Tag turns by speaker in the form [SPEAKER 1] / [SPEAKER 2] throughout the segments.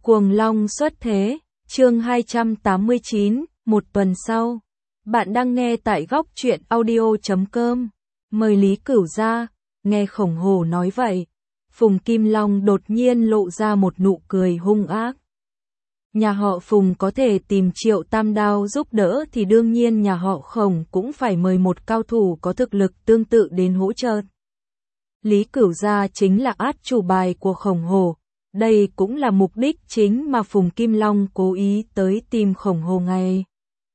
[SPEAKER 1] Cuồng Long xuất thế, chương 289, một tuần sau. Bạn đang nghe tại góc truyện audio.com. Mời Lý Cửu ra, nghe Khổng Hổ nói vậy. Phùng Kim Long đột nhiên lộ ra một nụ cười hung ác. Nhà họ Phùng có thể tìm Triệu Tam Đao giúp đỡ thì đương nhiên nhà họ Khổng cũng phải mời một cao thủ có thực lực tương tự đến hỗ trợ. Lý Cửu gia chính là át chủ bài của Khổng Hổ. Đây cũng là mục đích chính mà Phùng Kim Long cố ý tới tìm Khổng Hổ ngày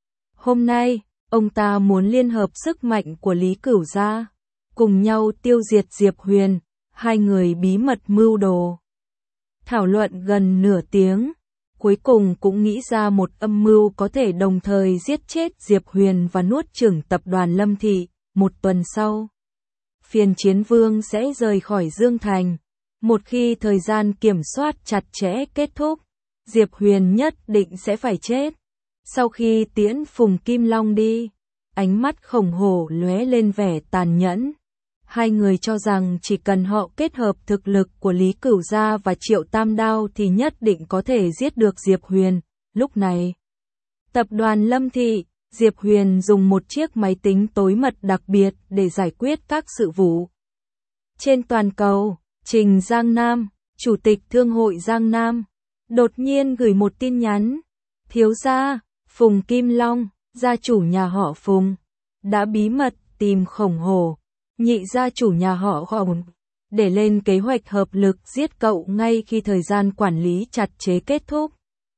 [SPEAKER 1] hôm nay. Ông ta muốn liên hợp sức mạnh của Lý Cửu gia, cùng nhau tiêu diệt Diệp Huyền. Hai người bí mật mưu đồ, thảo luận gần nửa tiếng, cuối cùng cũng nghĩ ra một âm mưu có thể đồng thời giết chết Diệp Huyền và nuốt chửng tập đoàn Lâm Thị. Một tuần sau, Phiên Chiến Vương sẽ rời khỏi Dương Thành. Một khi thời gian kiểm soát chặt chẽ kết thúc, Diệp Huyền nhất định sẽ phải chết. Sau khi tiễn Phùng Kim Long đi, ánh mắt Khổng Hổ lóe lên vẻ tàn nhẫn. Hai người cho rằng chỉ cần họ kết hợp thực lực của Lý Cửu gia và Triệu Tam Đao thì nhất định có thể giết được Diệp Huyền. Lúc này, tập đoàn Lâm Thị, Diệp Huyền dùng một chiếc máy tính tối mật đặc biệt để giải quyết các sự vụ trên toàn cầu. Trình Giang Nam, Chủ tịch Thương hội Giang Nam, đột nhiên gửi một tin nhắn. Thiếu gia, Phùng Kim Long, gia chủ nhà họ Phùng, đã bí mật tìm Khổng Hổ, nhị gia chủ nhà họ Khổng, để lên kế hoạch hợp lực giết cậu ngay khi thời gian quản lý chặt chẽ kết thúc.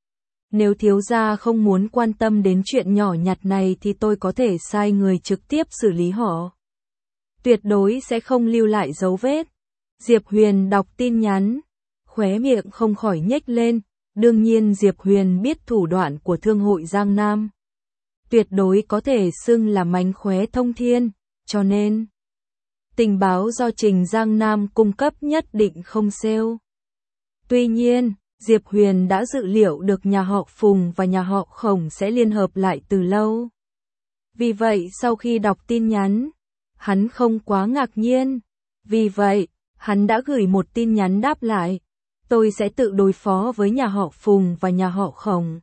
[SPEAKER 1] Nếu thiếu gia không muốn quan tâm đến chuyện nhỏ nhặt này thì tôi có thể sai người trực tiếp xử lý họ. Tuyệt đối sẽ không lưu lại dấu vết. Diệp Huyền đọc tin nhắn, khóe miệng không khỏi nhếch lên. Đương nhiên Diệp Huyền biết thủ đoạn của Thương hội Giang Nam, tuyệt đối có thể xưng là mánh khóe thông thiên, cho nên tình báo do Trình Giang Nam cung cấp nhất định không xêu. Tuy nhiên, Diệp Huyền đã dự liệu được nhà họ Phùng và nhà họ Khổng sẽ liên hợp lại từ lâu. Vì vậy sau khi đọc tin nhắn, hắn không quá ngạc nhiên. Vì vậy, hắn đã gửi một tin nhắn đáp lại. Tôi sẽ tự đối phó với nhà họ Phùng và nhà họ Khổng.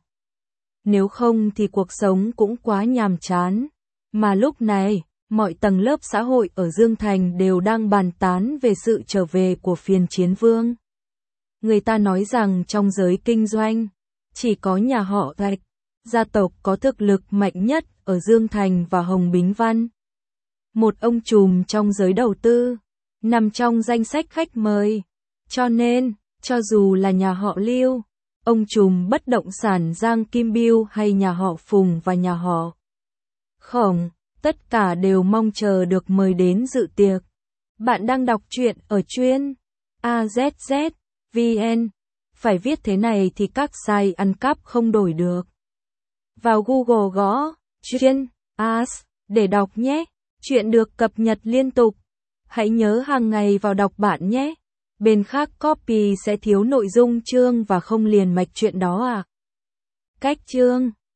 [SPEAKER 1] Nếu không thì cuộc sống cũng quá nhàm chán. Mà lúc này, mọi tầng lớp xã hội ở Dương Thành đều đang bàn tán về sự trở về của Phiên Chiến Vương. Người ta nói rằng trong giới kinh doanh, chỉ có nhà họ Thạch, gia tộc có thực lực mạnh nhất ở Dương Thành và Hồng Bính Văn. Một ông trùm trong giới đầu tư, nằm trong danh sách khách mời. Cho nên, cho dù là nhà họ Lưu, ông trùm bất động sản Giang Kim Biêu hay nhà họ Phùng và nhà họ Khổng, tất cả đều mong chờ được mời đến dự tiệc. Bạn đang đọc truyện ở chuyên AZZ.vn. Phải viết thế này thì các site ăn cắp không đổi được. Vào Google gõ chuyên AZ để đọc nhé. Chuyện được cập nhật liên tục. Hãy nhớ hàng ngày vào đọc bạn nhé. Bên khác copy sẽ thiếu nội dung chương và không liền mạch chuyện đó à. Cách chương